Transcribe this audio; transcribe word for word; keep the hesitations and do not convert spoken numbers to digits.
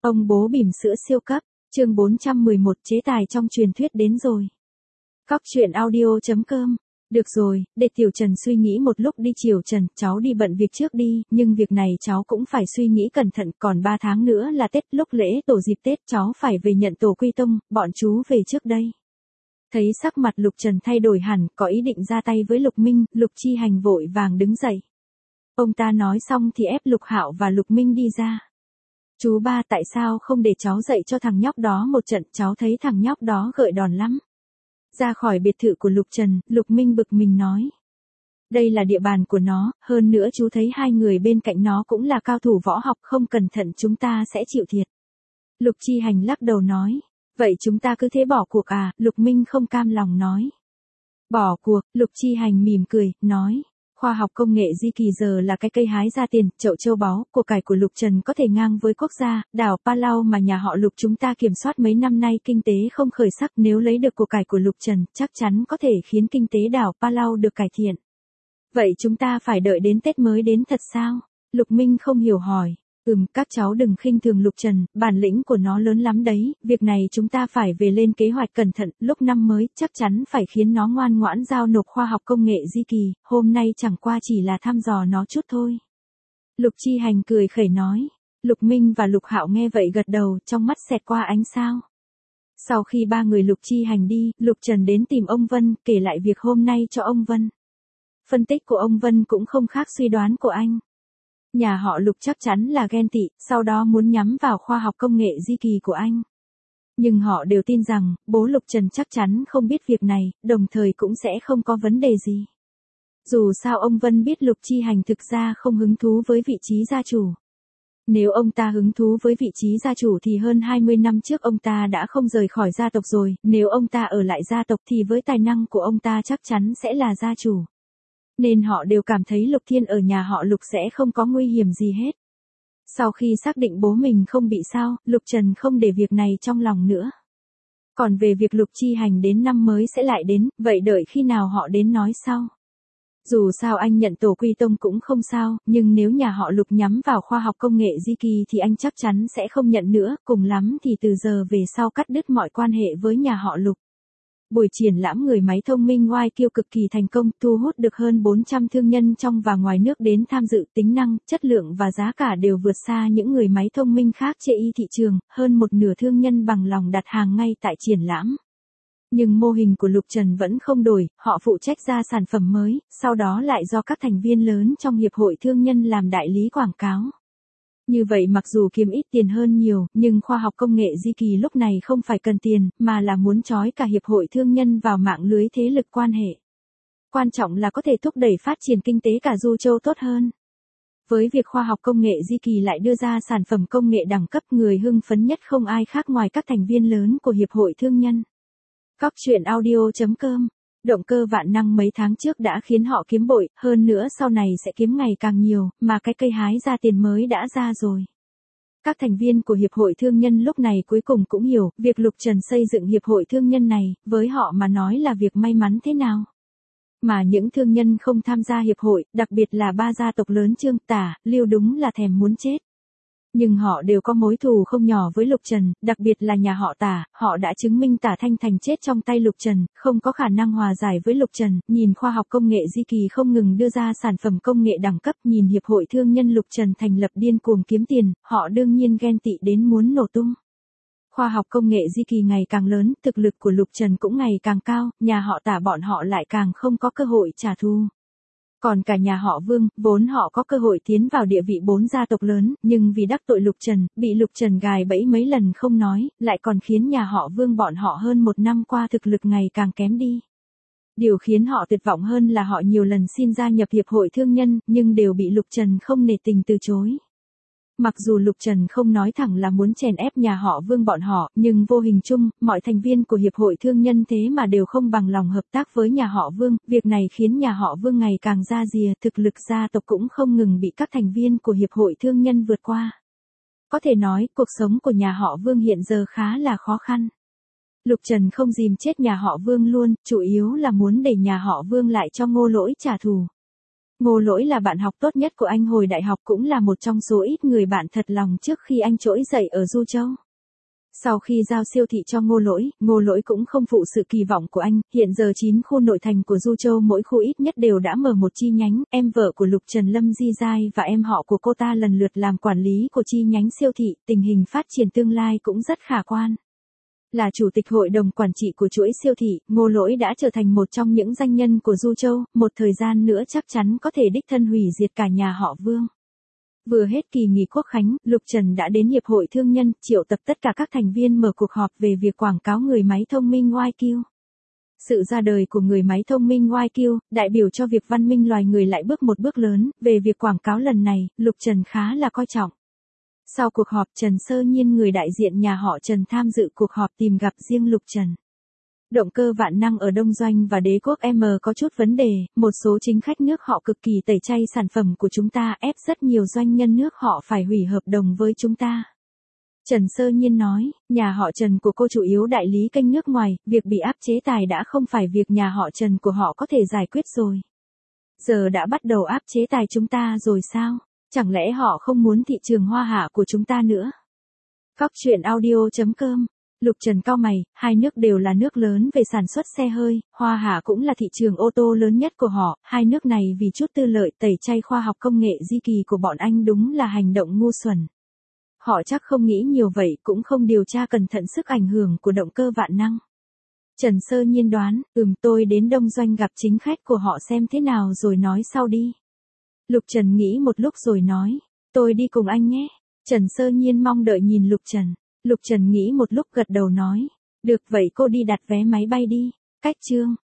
Ông bố bỉm sữa siêu cấp, chương bốn trăm mười một chế tài trong truyền thuyết đến rồi. Cóc truyện audio chấm com. Được rồi, để Tiểu Trần suy nghĩ một lúc đi. Chiều Trần, cháu đi bận việc trước đi, nhưng việc này cháu cũng phải suy nghĩ cẩn thận, còn ba tháng nữa là Tết, lúc lễ tổ dịp Tết cháu phải về nhận tổ quy tông, bọn chú về trước đây. Thấy sắc mặt Lục Trần thay đổi hẳn, có ý định ra tay với Lục Minh, Lục Chi Hành vội vàng đứng dậy. Ông ta nói xong thì ép Lục Hạo và Lục Minh đi ra. Chú ba, tại sao không để cháu dạy cho thằng nhóc đó một trận, cháu thấy thằng nhóc đó gợi đòn lắm. Ra khỏi biệt thự của Lục Trần, Lục Minh bực mình nói. Đây là địa bàn của nó, hơn nữa chú thấy hai người bên cạnh nó cũng là cao thủ võ học, không cẩn thận chúng ta sẽ chịu thiệt. Lục Chi Hành lắc đầu nói. Vậy chúng ta cứ thế bỏ cuộc à? Lục Minh không cam lòng nói. Bỏ cuộc, Lục Chi Hành mỉm cười, nói. Khoa học công nghệ di kỳ giờ là cái cây hái ra tiền, chậu châu báu, của cải của Lục Trần có thể ngang với quốc gia, đảo Palau mà nhà họ Lục chúng ta kiểm soát mấy năm nay kinh tế không khởi sắc, nếu lấy được của cải của Lục Trần, chắc chắn có thể khiến kinh tế đảo Palau được cải thiện. Vậy chúng ta phải đợi đến Tết mới đến thật sao? Lục Minh không hiểu hỏi. Ừm, các cháu đừng khinh thường Lục Trần, bản lĩnh của nó lớn lắm đấy, việc này chúng ta phải về lên kế hoạch cẩn thận, lúc năm mới chắc chắn phải khiến nó ngoan ngoãn giao nộp khoa học công nghệ di kỳ, hôm nay chẳng qua chỉ là thăm dò nó chút thôi. Lục Chi Hành cười khẩy nói. Lục Minh và Lục Hạo nghe vậy gật đầu, trong mắt xẹt qua ánh sao. Sau khi ba người Lục Chi Hành đi, Lục Trần đến tìm ông Vân, kể lại việc hôm nay cho ông Vân. Phân tích của ông Vân cũng không khác suy đoán của anh. Nhà họ Lục chắc chắn là ghen tị, sau đó muốn nhắm vào khoa học công nghệ di kỳ của anh. Nhưng họ đều tin rằng, bố Lục Trần chắc chắn không biết việc này, đồng thời cũng sẽ không có vấn đề gì. Dù sao ông Vân biết Lục Chi Hành thực ra không hứng thú với vị trí gia chủ. Nếu ông ta hứng thú với vị trí gia chủ thì hơn hai mươi năm trước ông ta đã không rời khỏi gia tộc rồi, nếu ông ta ở lại gia tộc thì với tài năng của ông ta chắc chắn sẽ là gia chủ. Nên họ đều cảm thấy Lục Thiên ở nhà họ Lục sẽ không có nguy hiểm gì hết. Sau khi xác định bố mình không bị sao, Lục Trần không để việc này trong lòng nữa. Còn về việc Lục Chi Hành đến năm mới sẽ lại đến, vậy đợi khi nào họ đến nói sau. Dù sao anh nhận tổ quy tông cũng không sao, nhưng nếu nhà họ Lục nhắm vào khoa học công nghệ di kỳ thì anh chắc chắn sẽ không nhận nữa, cùng lắm thì từ giờ về sau cắt đứt mọi quan hệ với nhà họ Lục. Buổi triển lãm người máy thông minh i kiu cực kỳ thành công, thu hút được hơn bốn trăm thương nhân trong và ngoài nước đến tham dự, tính năng, chất lượng và giá cả đều vượt xa những người máy thông minh khác trên thị trường, hơn một nửa thương nhân bằng lòng đặt hàng ngay tại triển lãm. Nhưng mô hình của Lục Trần vẫn không đổi, họ phụ trách ra sản phẩm mới, sau đó lại do các thành viên lớn trong hiệp hội thương nhân làm đại lý quảng cáo. Như vậy mặc dù kiếm ít tiền hơn nhiều, nhưng khoa học công nghệ di kỳ lúc này không phải cần tiền, mà là muốn trói cả hiệp hội thương nhân vào mạng lưới thế lực quan hệ. Quan trọng là có thể thúc đẩy phát triển kinh tế cả Du Châu tốt hơn. Với việc khoa học công nghệ di kỳ lại đưa ra sản phẩm công nghệ đẳng cấp, người hưng phấn nhất không ai khác ngoài các thành viên lớn của hiệp hội thương nhân. Cóc truyện audio chấm com. Động cơ vạn năng mấy tháng trước đã khiến họ kiếm bội, hơn nữa sau này sẽ kiếm ngày càng nhiều, mà cái cây hái ra tiền mới đã ra rồi. Các thành viên của hiệp hội thương nhân lúc này cuối cùng cũng hiểu, việc Lục Trần xây dựng hiệp hội thương nhân này, với họ mà nói là việc may mắn thế nào. Mà những thương nhân không tham gia hiệp hội, đặc biệt là ba gia tộc lớn Trương, Tả, Lưu đúng là thèm muốn chết. Nhưng họ đều có mối thù không nhỏ với Lục Trần, đặc biệt là nhà họ Tả, họ đã chứng minh Tả Thanh Thành chết trong tay Lục Trần, không có khả năng hòa giải với Lục Trần, nhìn khoa học công nghệ di kỳ không ngừng đưa ra sản phẩm công nghệ đẳng cấp, nhìn hiệp hội thương nhân Lục Trần thành lập điên cuồng kiếm tiền, họ đương nhiên ghen tị đến muốn nổ tung. Khoa học công nghệ di kỳ ngày càng lớn, thực lực của Lục Trần cũng ngày càng cao, nhà họ Tả bọn họ lại càng không có cơ hội trả thù. Còn cả nhà họ Vương, vốn họ có cơ hội tiến vào địa vị bốn gia tộc lớn, nhưng vì đắc tội Lục Trần, bị Lục Trần gài bẫy mấy lần không nói, lại còn khiến nhà họ Vương bọn họ hơn một năm qua thực lực ngày càng kém đi. Điều khiến họ tuyệt vọng hơn là họ nhiều lần xin gia nhập hiệp hội thương nhân, nhưng đều bị Lục Trần không nể tình từ chối. Mặc dù Lục Trần không nói thẳng là muốn chèn ép nhà họ Vương bọn họ, nhưng vô hình chung, mọi thành viên của hiệp hội thương nhân thế mà đều không bằng lòng hợp tác với nhà họ Vương, việc này khiến nhà họ Vương ngày càng ra rìa, thực lực gia tộc cũng không ngừng bị các thành viên của hiệp hội thương nhân vượt qua. Có thể nói, cuộc sống của nhà họ Vương hiện giờ khá là khó khăn. Lục Trần không dìm chết nhà họ Vương luôn, chủ yếu là muốn để nhà họ Vương lại cho Ngô Lỗi trả thù. Ngô Lỗi là bạn học tốt nhất của anh hồi đại học, cũng là một trong số ít người bạn thật lòng trước khi anh trỗi dậy ở Du Châu. Sau khi giao siêu thị cho Ngô Lỗi, Ngô Lỗi cũng không phụ sự kỳ vọng của anh, hiện giờ chín khu nội thành của Du Châu mỗi khu ít nhất đều đã mở một chi nhánh, em vợ của Lục Trần Lâm Di Giai và em họ của cô ta lần lượt làm quản lý của chi nhánh siêu thị, tình hình phát triển tương lai cũng rất khả quan. Là chủ tịch hội đồng quản trị của chuỗi siêu thị, Ngô Lỗi đã trở thành một trong những danh nhân của Du Châu, một thời gian nữa chắc chắn có thể đích thân hủy diệt cả nhà họ Vương. Vừa hết kỳ nghỉ Quốc khánh, Lục Trần đã đến Hiệp hội Thương nhân, triệu tập tất cả các thành viên mở cuộc họp về việc quảng cáo người máy thông minh i kiu. Sự ra đời của người máy thông minh i kiu, đại biểu cho việc văn minh loài người lại bước một bước lớn, về việc quảng cáo lần này, Lục Trần khá là coi trọng. Sau cuộc họp, Trần Sơ Nhiên, người đại diện nhà họ Trần tham dự cuộc họp, tìm gặp riêng Lục Trần. Động cơ vạn năng ở Đông Doanh và Đế Quốc M có chút vấn đề, một số chính khách nước họ cực kỳ tẩy chay sản phẩm của chúng ta, ép rất nhiều doanh nhân nước họ phải hủy hợp đồng với chúng ta. Trần Sơ Nhiên nói, nhà họ Trần của cô chủ yếu đại lý kênh nước ngoài, việc bị áp chế tài đã không phải việc nhà họ Trần của họ có thể giải quyết rồi. Giờ đã bắt đầu áp chế tài chúng ta rồi sao? Chẳng lẽ họ không muốn thị trường Hoa Hạ của chúng ta nữa? Cóc truyện audio chấm com. Lục Trần cau mày, hai nước đều là nước lớn về sản xuất xe hơi, Hoa Hạ cũng là thị trường ô tô lớn nhất của họ, hai nước này vì chút tư lợi tẩy chay khoa học công nghệ di kỳ của bọn anh đúng là hành động ngu xuẩn. Họ chắc không nghĩ nhiều vậy, cũng không điều tra cẩn thận sức ảnh hưởng của động cơ vạn năng. Trần Sơ Nhiên đoán, ừm tôi đến Đông Doanh gặp chính khách của họ xem thế nào rồi nói sau đi. Lục Trần nghĩ một lúc rồi nói, tôi đi cùng anh nhé. Trần Sơ Nhiên mong đợi nhìn Lục Trần. Lục Trần nghĩ một lúc gật đầu nói, được vậy cô đi đặt vé máy bay đi. Cách chương